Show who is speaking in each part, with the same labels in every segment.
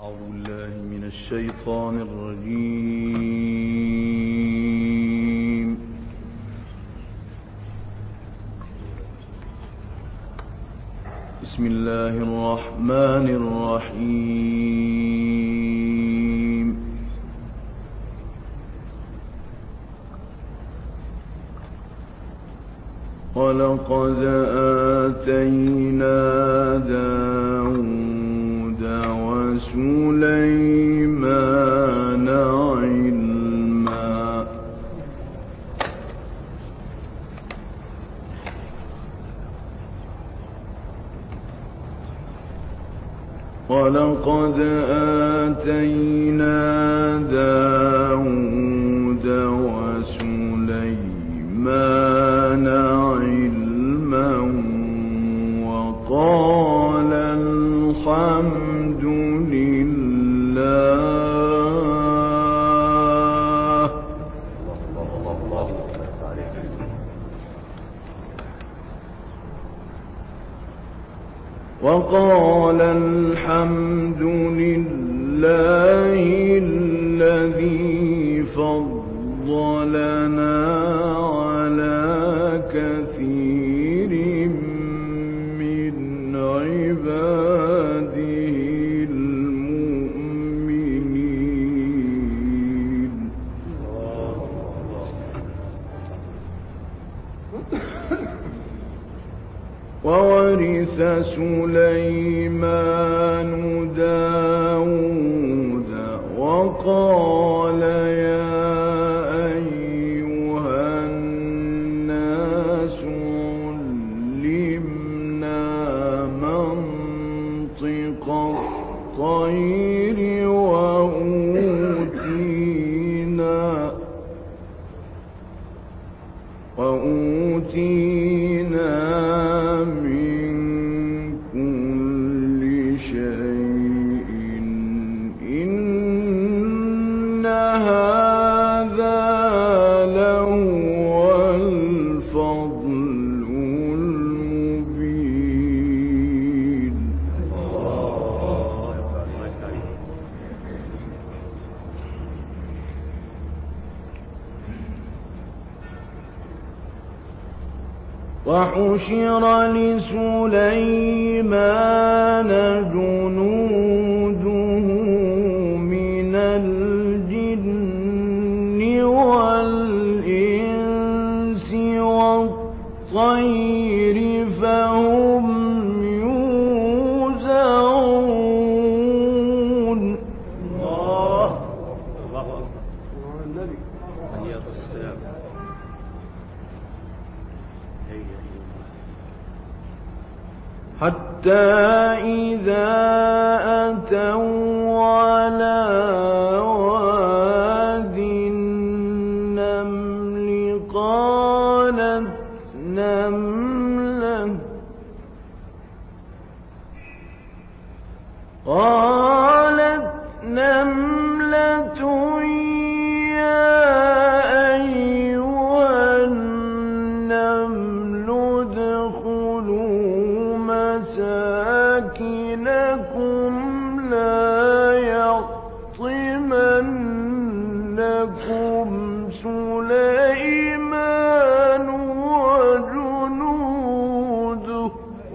Speaker 1: أعوذ بالله من الشيطان الرجيم. بسم الله الرحمن الرحيم. ولقد آتينا داود وسليمان علما ولقد آتينا داود وسليمان علما وقال الحمد لله الذي فضلنا على كثير من عباده المؤمنين. وورث سليمان داود وقال يا أيها الناس علمنا منطق الطير وأوتينا من كل شيء إن هذا لهو الفضل المبين. وحشر لسليمان جنوده من الجن والإنس والطير فهم يوزعون. حتى إذا أتوا على واد النمل قالت نملة يا أيها النمل ادخلوا مساكنكم لا يحطمنكم سليمان وجنوده.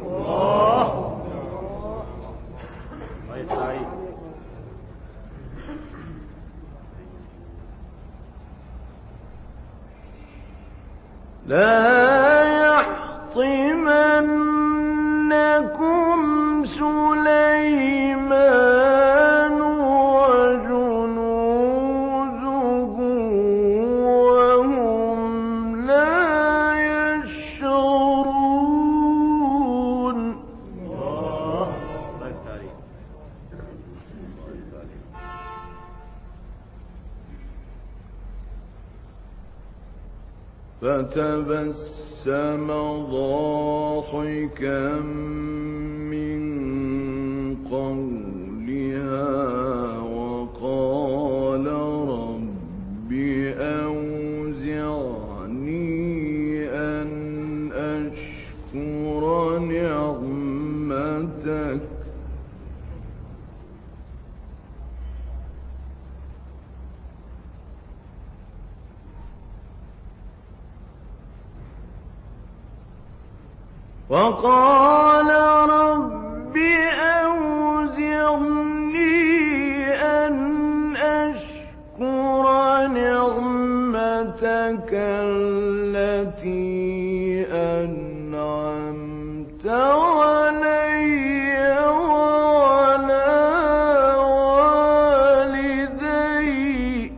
Speaker 1: لا يحطمنكم سليمان وجنوده وهم لا يشعرون. فتبسم ضاحكا من قولها وقال رب أوزعني أن أشكر نعمتك وقال رب أوزعني أن أشكر نعمتك التي أنعمت علي وعلى والدي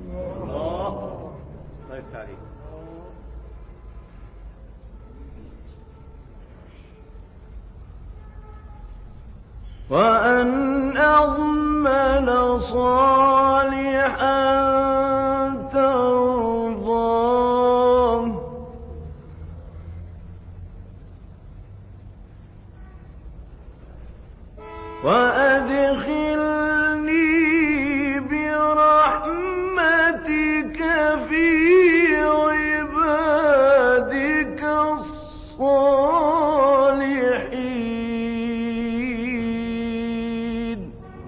Speaker 1: وأن أعمل صالحا ترضاه وأدخلني برحمتك في عبادك الصالحين.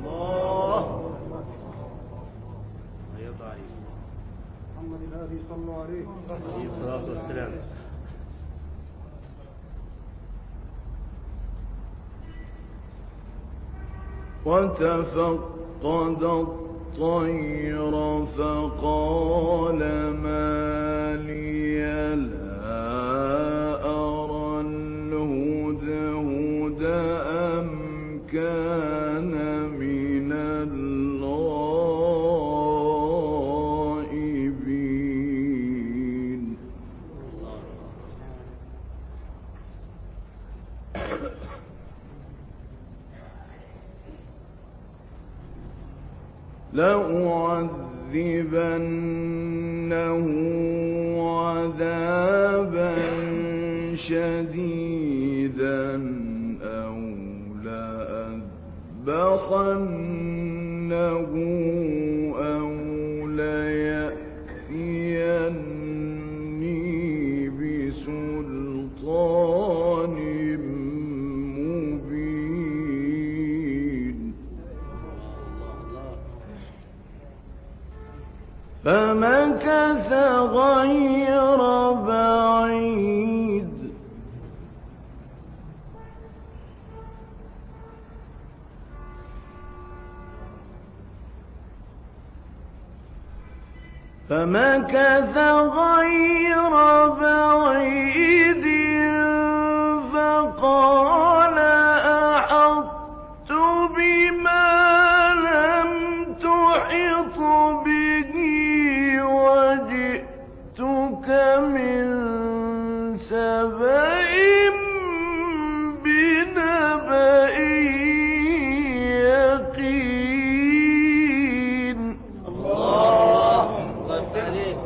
Speaker 2: محمد الهادي صلى عليه الصلاة والسلام.
Speaker 1: وتفقد الطير فقال ما لي لا أرى الهدهد أم كان من الغائبين. لأعذبنه عذابا شديدا أو لأذبحنه أو ليأتيني بسلطان مبين. فمكث غير بعيد فقال أحطت بما لم تحط به وجئتك من سبأ بنبأ يقين.
Speaker 2: الله عليك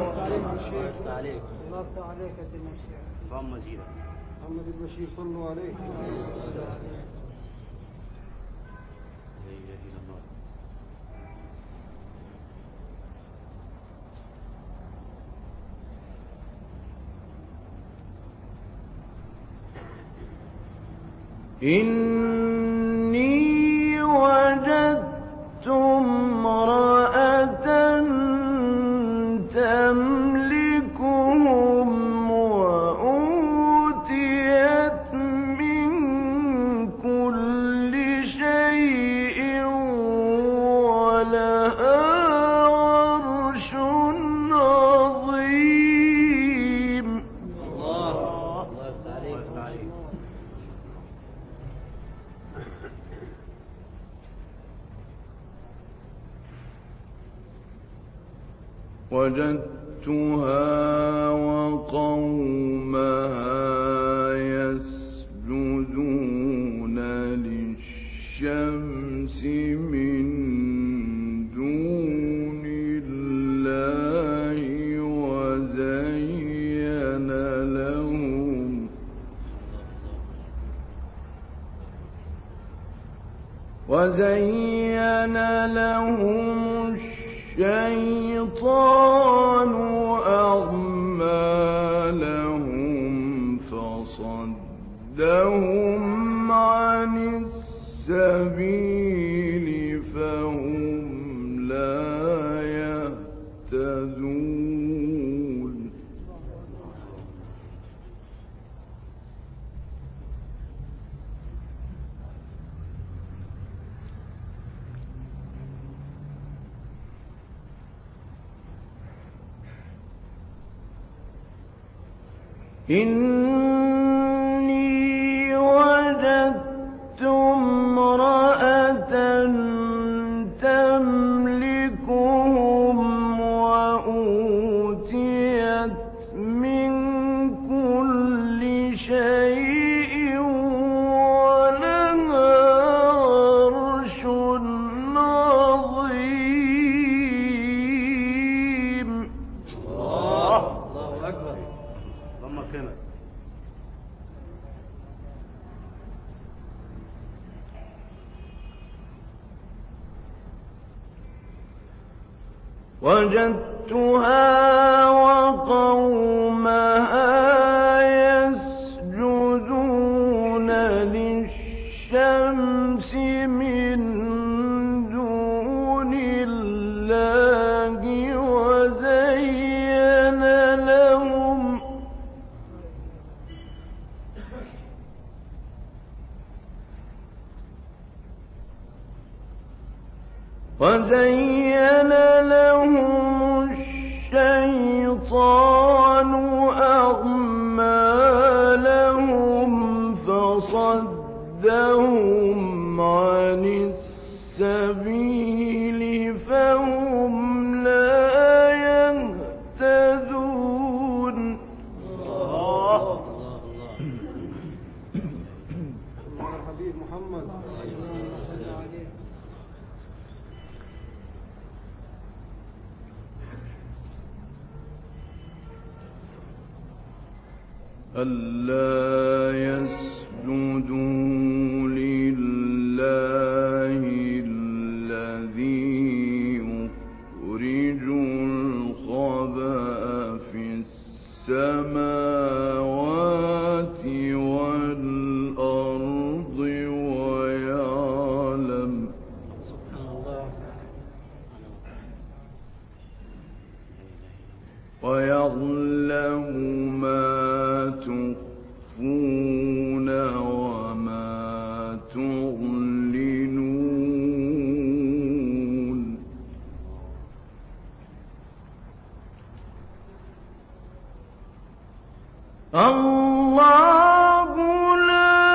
Speaker 2: عليك يا سيدنا الشيخ محمد البشير صلوا عليه.
Speaker 1: إني وجدت امرأة تملكهم وأوتيت من كل شيء ولها عرش عظيم.
Speaker 2: الله عليك.
Speaker 1: وجدتها وقومها يسجدون للشمس من دون الله وزين لهم الشيطان أعمالهم فصدهم عن السبيل فهم لا يهتدون. إني وجدت امرأة تملكهم وأوتيت من كل شيء ولها عرش عظيم.
Speaker 2: الله أكبر. اللهم اكرمك.
Speaker 1: وجدتها وقومها يسجدون للشمس من دون الله وزين لهم الشيطان أعمالهم فصدهم عن السبيل فهم لا يهتدون.
Speaker 2: الحبيب محمد
Speaker 1: ألا يسجدوا لله الذي يخرج الخبأ في السماوات والأرض ويعلم ما تخفون وما تعلنون. الله لا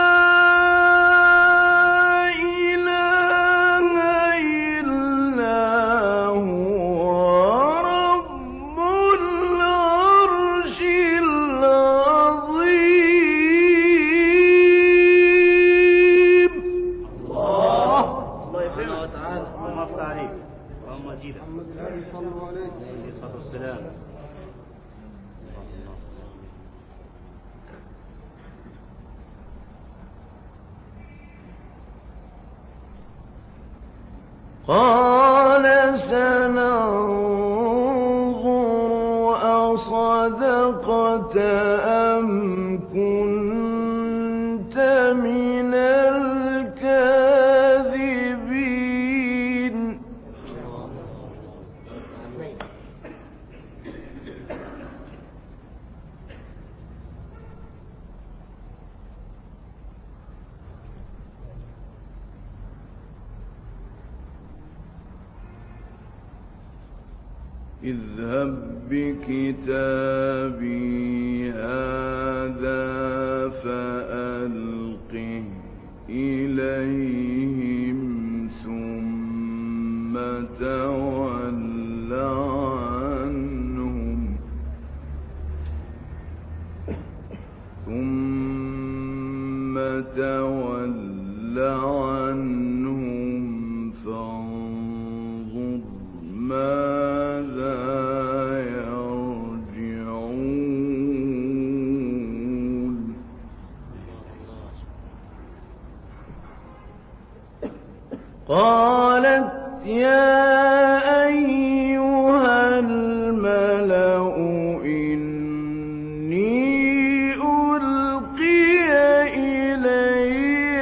Speaker 1: إله إلا هو رب العرش العظيم.
Speaker 2: الله يكرمك تعالى. اللهم افتح عليك. اللهم زيدك. محمد الهادي صلوا عليه الصلاة والسلام.
Speaker 1: قال سننظر أصدقت أم كنت من الكاذبين. اذهب بكتابي هذا فألقه إليهم ثم تول عنهم فانظر ماذا يرجعون. قالت يا أيها الملأ إني ألقي إلي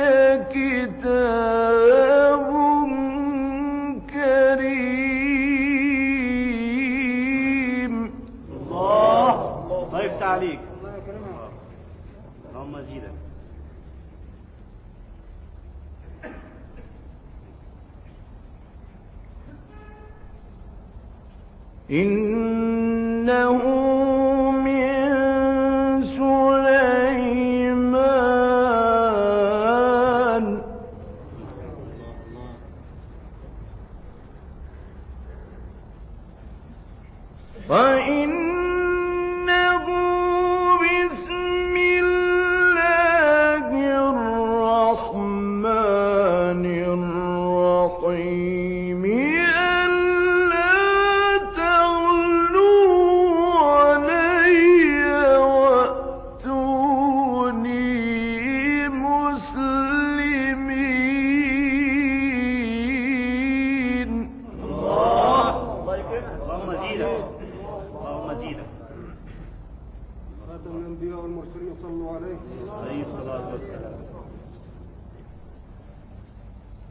Speaker 1: كتاب كريم.
Speaker 2: الله يفتح عليك. اللهم زيدك.
Speaker 1: إنه من سليمان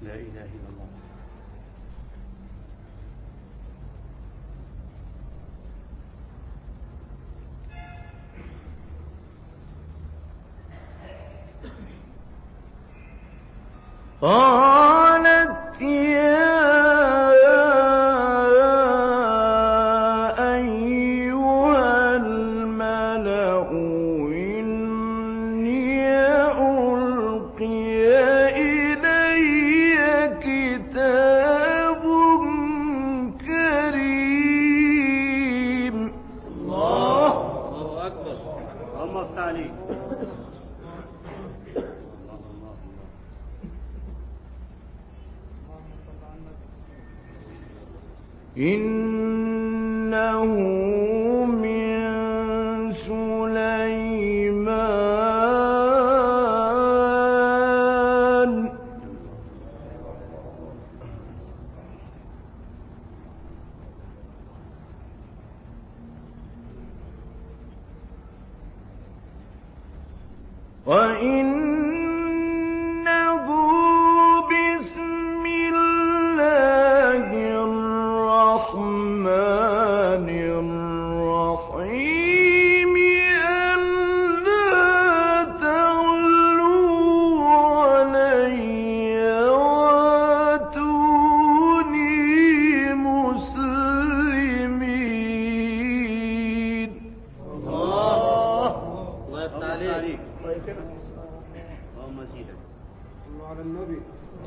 Speaker 2: لا إله إلا الله.
Speaker 1: قالت يا أيها الملأ إني ألقي إلي كتاب كريم.
Speaker 2: الله أكبر. اللهم افتح عليك.
Speaker 1: إنه من سليمان وإنه بسم الله الرحمن الرحيم ألا تعلوا علي وأتوني مسلمين.
Speaker 2: الله يفتح عليك. اللهم زيدك.
Speaker 3: صلوا على النبي.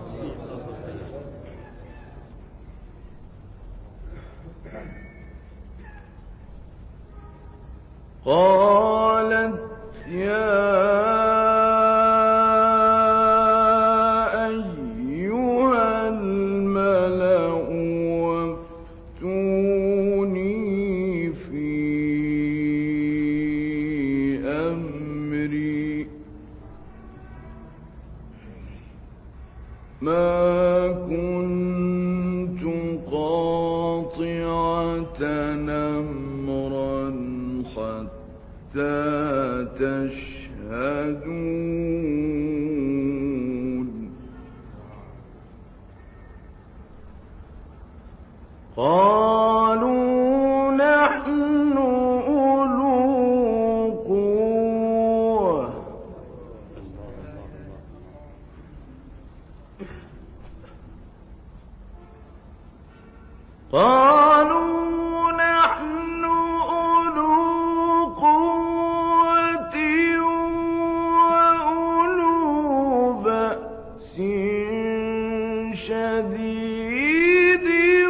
Speaker 1: قالت يا أيها الملأ وافتوني في أمري ما كنت قاطعة أمرا حتى تشهدون. قالوا نحن أولو قوة قالوا نحن أولو قوة وأولو بأس شديد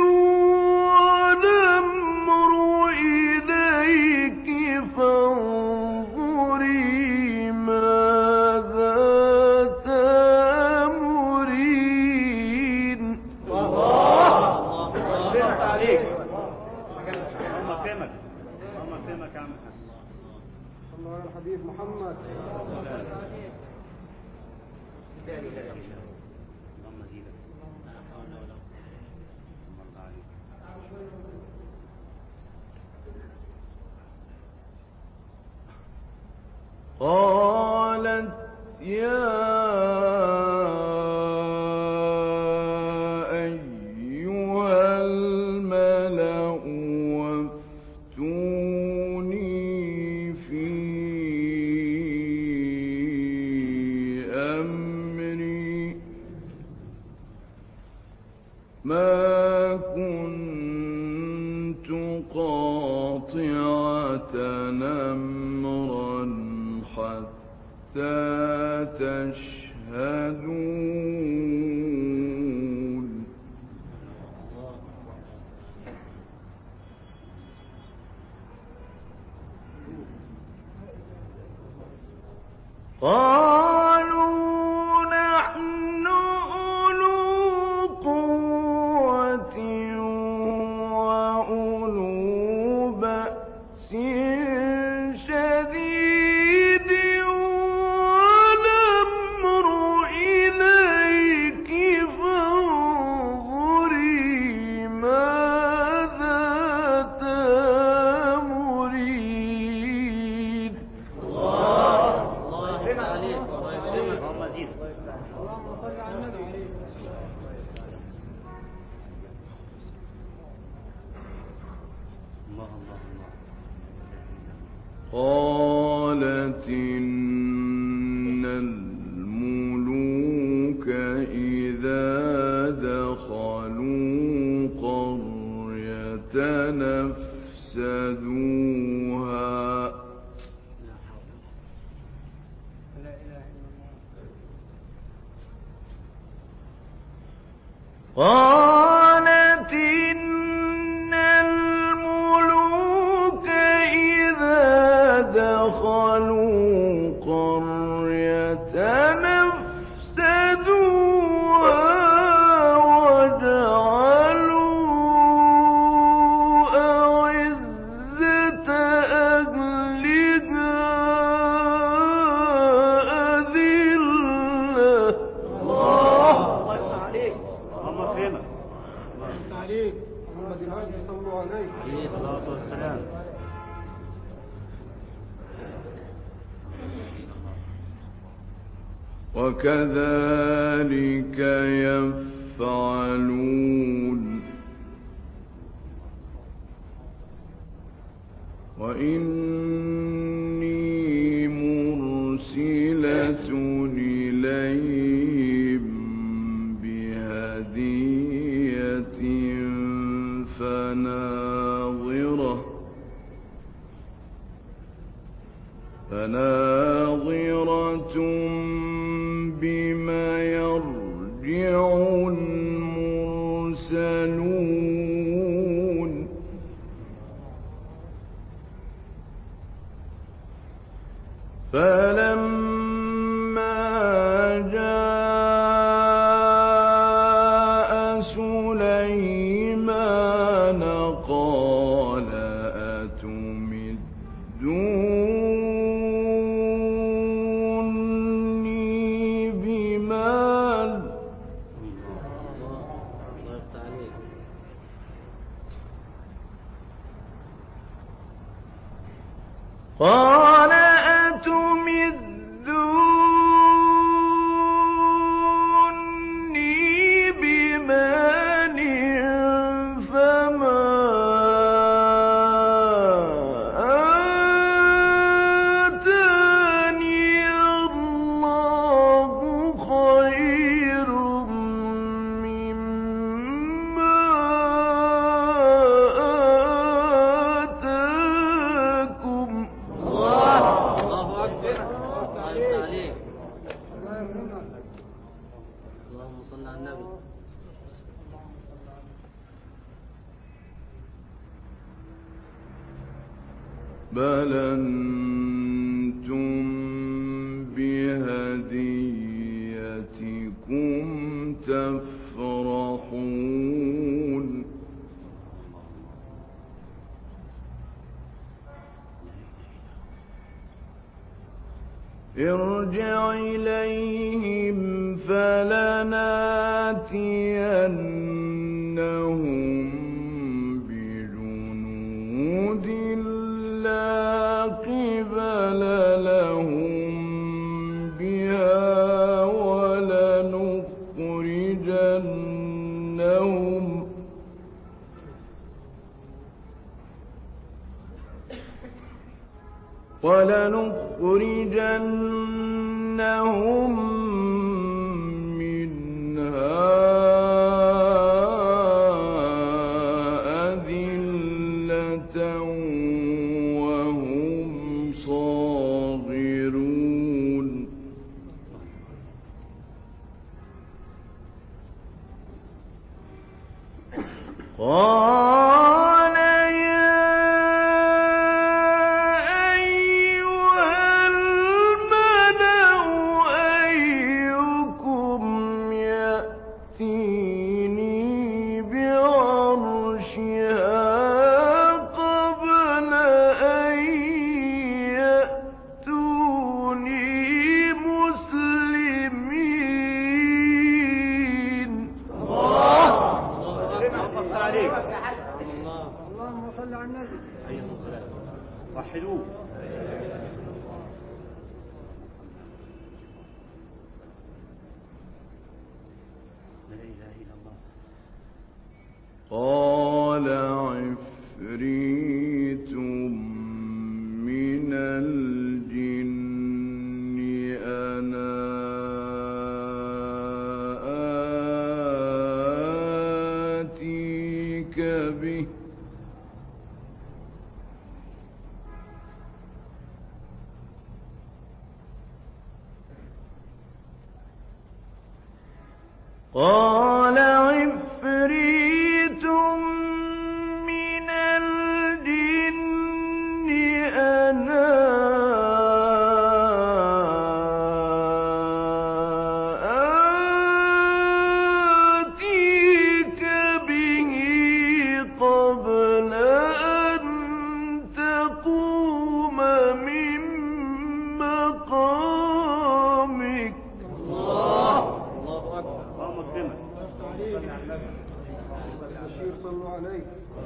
Speaker 1: والأمر إليك فانظري ماذا تأمرين.
Speaker 2: اللهم اكرمك. اللهم اكرمك يا عم حسن.
Speaker 3: صلوا على الحبيب محمد.
Speaker 2: اللهم زيدك. اللهم ارضى عليك.
Speaker 1: قالت يا أيها الملأ وافتوني في أمري ما كنت قاطعة أمرا حتى تشهدون. قالوا نحن أولو قوة وأولو بأس شديد
Speaker 3: اللهم صل على النبي.
Speaker 2: الله الله الله.
Speaker 1: قالت إن الملوك إذا دخلوا قرية نفسدوها.
Speaker 3: لا إله إلا الله.
Speaker 1: قالت إن الملوك إذا دخلوا قرية نفسدوها وجعلوا أعزة أهلها أذلة.
Speaker 2: الله يفتح عليك. اللهم اكرمك.
Speaker 3: عليك محمد الهادي صلوا عليه.
Speaker 2: عليه الصلاة والسلام.
Speaker 1: وكذلك يفعلون وإني مرسلة إليهم بهدية فناظرة بما يرجع المرسلون فلما جاء سليمان قال أتمدوني بمال قال أتمدوني بمال فما آتاني الله خير مما آتاكم.
Speaker 2: الله أكبر. الله يفتح عليك. اللهم صل على النبي.
Speaker 1: بل أنتم بهديتكم تفرحون ارجع إليهم فلناتينهم بجنود لا قبل لهم بها ولنخرجنهم منها أذلة وهم صاغرون قال يا أيها الملأ أيكم يأتيني بعرشها قبل أن يأتوني مسلمين.
Speaker 3: اللهم صل على النبي.
Speaker 2: وحدوه.
Speaker 1: قال عفريت من الجن أنا آتيك به قال عفريت من الجن أنا آتيك به قبل أن تقوم من مقامك.
Speaker 3: صلوا عليه.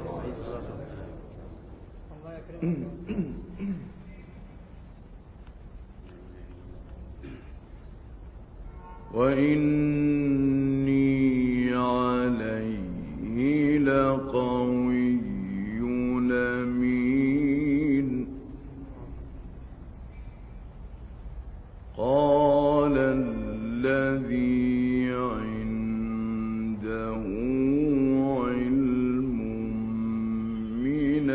Speaker 1: وإني عليه لقوي أمين. قال الذي عنده علم من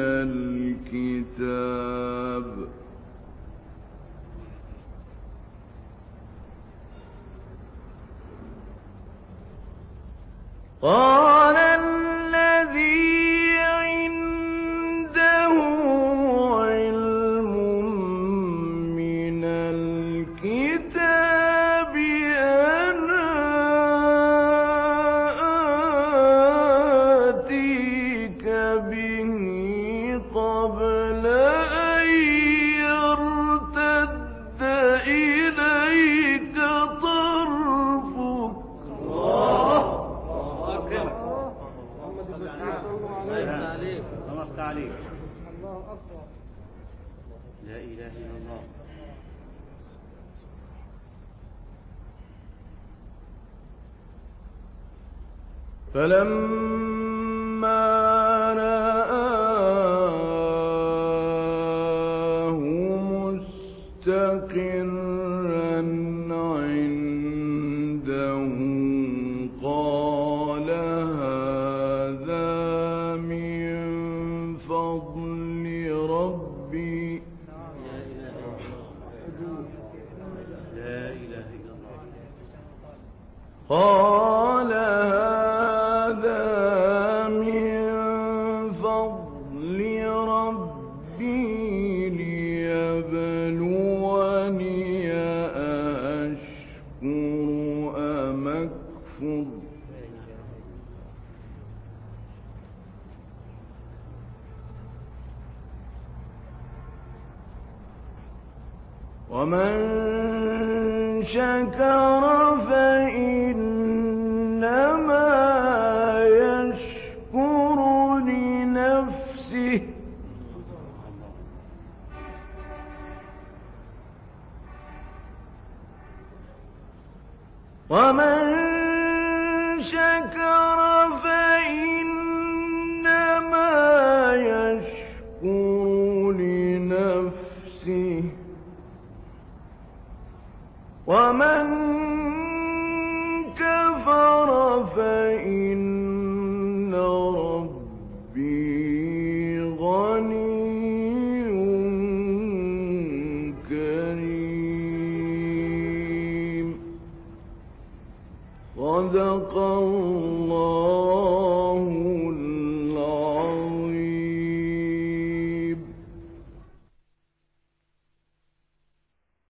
Speaker 1: الكتاب قال الذي عنده علم من الكتاب أنا آتيك به قبل أن يرتد إليك طرفك.
Speaker 3: الله أكبر.
Speaker 2: لا إله إلا الله.
Speaker 1: فلما رآه مستقرا عنده قال هذا من فضل ربي.
Speaker 2: لا إله إلا الله.
Speaker 1: قال هذا من فضل ربي ليبلوني أشكر أم أكفر. ومن شكر فإنما يشكر لنفسه ومن شكر فإنما يشكر لنفسه ومن كفر فإن ربي غني كريم. صدق الله